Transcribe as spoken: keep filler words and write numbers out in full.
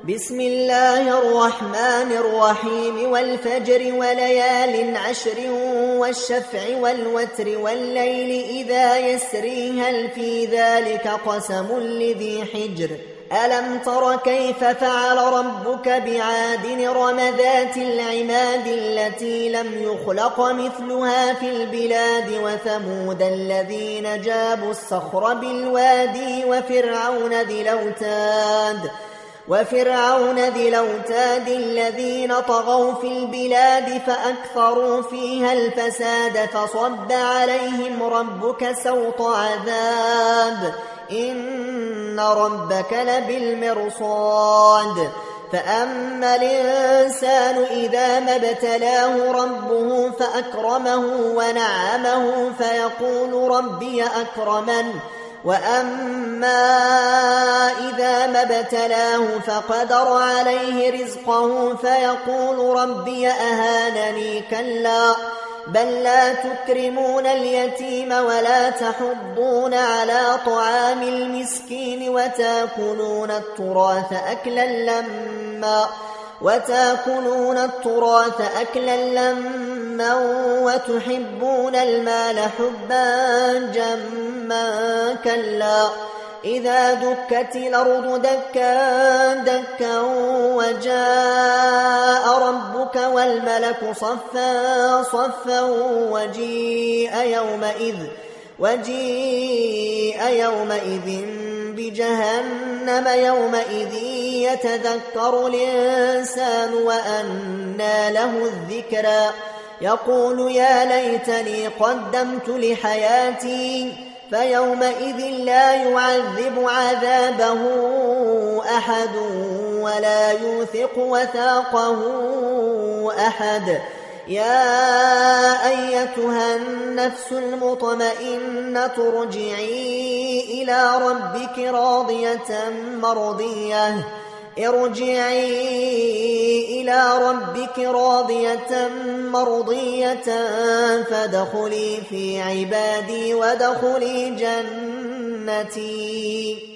بسم الله الرحمن الرحيم والفجر وليال عشر والشفع والوتر والليل إذا يسري هل في ذلك قسم لذي حجر ألم تر كيف فعل ربك بعاد إرم ذات العماد التي لم يخلق مثلها في البلاد وثمود الذين جابوا الصخر بالوادي وفرعون ذي الأوتاد وفرعون ذي الأوتاد الذين طغوا في البلاد فأكثروا فيها الفساد فصب عليهم ربك سوط عذاب إن ربك لبالمرصاد فأما الإنسان إذا ما ابتلاه ربه فأكرمه ونعمه فيقول ربي أكرمن وأما إذا ما ابتلاه فقدر عليه رزقه فيقول ربي أهانني كلا بل لا تكرمون اليتيم ولا تحضون على طعام المسكين وتأكلون التراث أكلا لما وتأكلون التراث أكلا لما وتحبون المال حبا جما كلا إذا دكت الأرض دكا دكا وجاء ربك والملك صفا صفا وجيء يومئذ وجيء يومئذ بجهنم يومئذ يتذكر الإنسان وأنى له الذكرى يقول يا ليتني قدمت لحياتي فيومئذ لا يعذب عذابه أحد ولا يوثق وثاقه أحد يا أيتها النفس المطمئنة ارجعي إلى ربك راضية مرضية ارجعي إلى ربك راضية مرضية فادخلي في عبادي وادخلي جنتي.